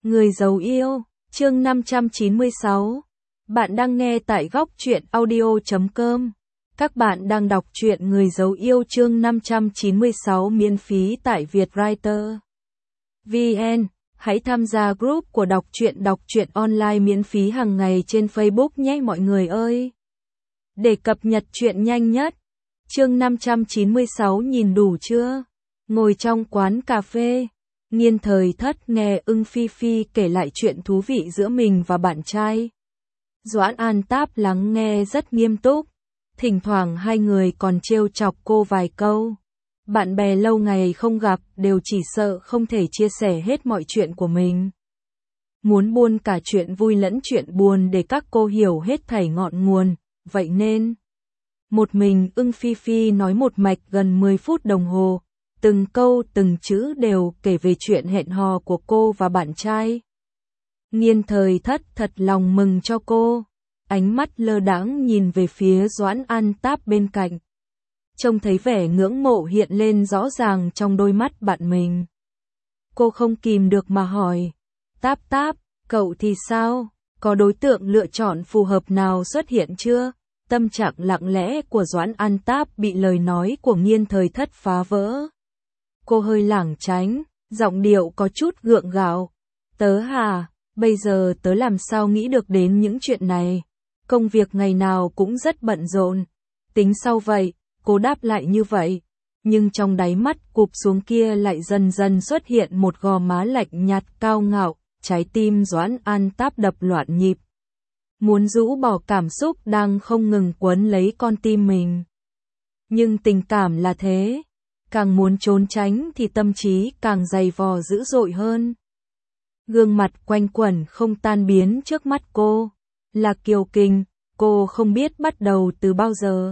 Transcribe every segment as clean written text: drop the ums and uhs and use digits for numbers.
Người giàu yêu, chương 596. Bạn đang nghe tại góc truyện audio.com. Các bạn đang đọc truyện Người giàu yêu chương 596 miễn phí tại Vietwriter VN. Hãy tham gia group của đọc truyện online miễn phí hàng ngày trên Facebook nhé mọi người ơi. Để cập nhật truyện nhanh nhất. Chương 596 nhìn đủ chưa? Ngồi trong quán cà phê, Niên Thời Thất nghe Ưng Phi Phi kể lại chuyện thú vị giữa mình và bạn trai. Doãn An Táp lắng nghe rất nghiêm túc, thỉnh thoảng hai người còn trêu chọc cô vài câu. Bạn bè lâu ngày không gặp đều chỉ sợ không thể chia sẻ hết mọi chuyện của mình. Muốn buôn cả chuyện vui lẫn chuyện buồn để các cô hiểu hết thảy ngọn nguồn, vậy nên một mình Ưng Phi Phi nói một mạch gần 10 phút đồng hồ, từng câu từng chữ đều kể về chuyện hẹn hò của cô và bạn trai. Niên Thời Thất thật lòng mừng cho cô, ánh mắt lơ đãng nhìn về phía Doãn An Táp bên cạnh. Trông thấy vẻ ngưỡng mộ hiện lên rõ ràng trong đôi mắt bạn mình. Cô không kìm được mà hỏi, Táp Táp, cậu thì sao? Có đối tượng lựa chọn phù hợp nào xuất hiện chưa? Tâm trạng lặng lẽ của Doãn An Táp bị lời nói của Niên Thời Thất phá vỡ. Cô hơi lảng tránh, giọng điệu có chút gượng gạo. Tớ hả, bây giờ tớ làm sao nghĩ được đến những chuyện này. Công việc ngày nào cũng rất bận rộn. Tính sau vậy, cô đáp lại như vậy. Nhưng trong đáy mắt cụp xuống kia lại dần dần xuất hiện một gò má lạnh nhạt cao ngạo, trái tim Doãn An Táp đập loạn nhịp. Muốn rũ bỏ cảm xúc đang không ngừng quấn lấy con tim mình. Nhưng tình cảm là thế. Càng muốn trốn tránh thì tâm trí càng dày vò dữ dội hơn. Gương mặt quanh quẩn không tan biến trước mắt cô. Là Kiều Kình, cô không biết bắt đầu từ bao giờ.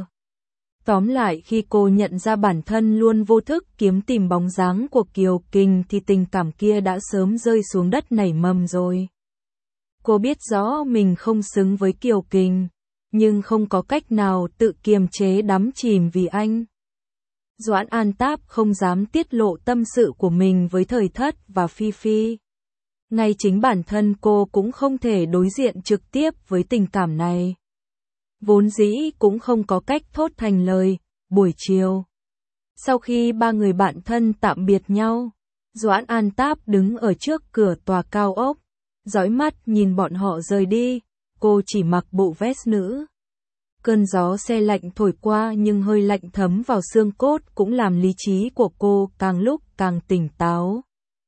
Tóm lại khi cô nhận ra bản thân luôn vô thức kiếm tìm bóng dáng của Kiều Kình thì tình cảm kia đã sớm rơi xuống đất nảy mầm rồi. Cô biết rõ mình không xứng với Kiều Kình, nhưng không có cách nào tự kiềm chế đắm chìm vì anh. Doãn An Táp không dám tiết lộ tâm sự của mình với Thời Thất và Phi Phi. Ngay chính bản thân cô cũng không thể đối diện trực tiếp với tình cảm này. Vốn dĩ cũng không có cách thốt thành lời. Buổi chiều, sau khi ba người bạn thân tạm biệt nhau, Doãn An Táp đứng ở trước cửa tòa cao ốc, dõi mắt nhìn bọn họ rời đi. Cô chỉ mặc bộ vest nữ. Cơn gió se lạnh thổi qua nhưng hơi lạnh thấm vào xương cốt cũng làm lý trí của cô càng lúc càng tỉnh táo.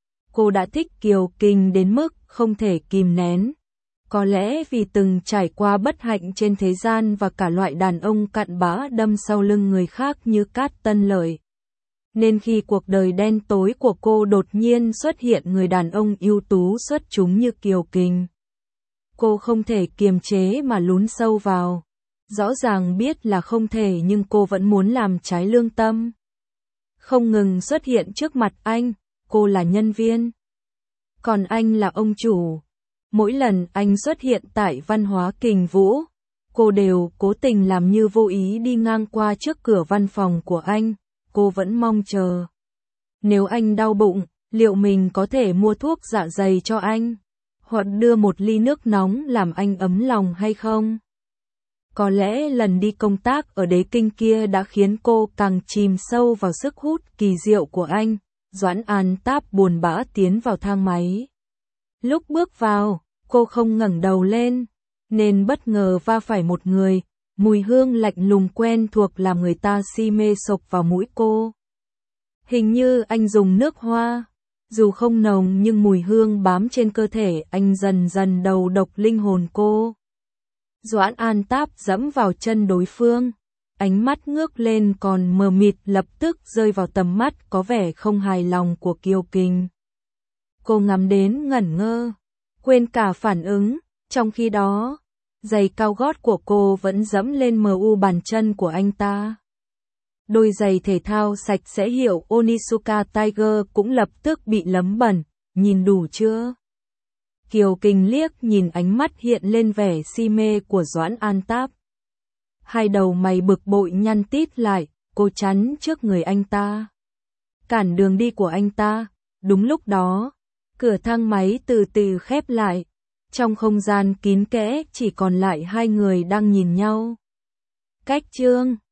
Cô đã thích Kiều Kình đến mức không thể kìm nén. Có lẽ vì từng trải qua bất hạnh trên thế gian và cả loại đàn ông cặn bã đâm sau lưng người khác như Cát Tân Lợi. Nên khi cuộc đời đen tối của cô đột nhiên xuất hiện người đàn ông ưu tú xuất chúng như Kiều Kình, cô không thể kiềm chế mà lún sâu vào. Rõ ràng biết là không thể nhưng cô vẫn muốn làm trái lương tâm. Không ngừng xuất hiện trước mặt anh, cô là nhân viên. Còn anh là ông chủ. Mỗi lần anh xuất hiện tại Văn hóa Kình Vũ, cô đều cố tình làm như vô ý đi ngang qua trước cửa văn phòng của anh. Cô vẫn mong chờ. Nếu anh đau bụng, liệu mình có thể mua thuốc dạ dày cho anh? Hoặc đưa một ly nước nóng làm anh ấm lòng hay không? Có lẽ lần đi công tác ở Đế Kinh kia đã khiến cô càng chìm sâu vào sức hút kỳ diệu của anh. Doãn An Táp buồn bã tiến vào thang máy. Lúc bước vào, cô không ngẩng đầu lên, nên bất ngờ va phải một người. Mùi hương lạnh lùng quen thuộc làm người ta si mê sộc vào mũi cô. Hình như anh dùng nước hoa. Dù không nồng nhưng mùi hương bám trên cơ thể anh dần dần đầu độc linh hồn cô. Doãn An Táp dẫm vào chân đối phương. Ánh mắt ngước lên còn mờ mịt lập tức rơi vào tầm mắt có vẻ không hài lòng của Kiều Kình. Cô ngắm đến ngẩn ngơ, quên cả phản ứng. Trong khi đó, giày cao gót của cô vẫn dẫm lên mu bàn chân của anh ta. Đôi giày thể thao sạch sẽ hiệu Onitsuka Tiger cũng lập tức bị lấm bẩn. Nhìn đủ chưa? Kiều Kình liếc nhìn ánh mắt hiện lên vẻ si mê của Doãn An Táp. Hai đầu mày bực bội nhăn tít lại, cô chắn trước người anh ta. Cản đường đi của anh ta. Đúng lúc đó, Cửa thang máy từ từ khép lại. Trong không gian kín kẽ chỉ còn lại hai người đang nhìn nhau. Cách Chương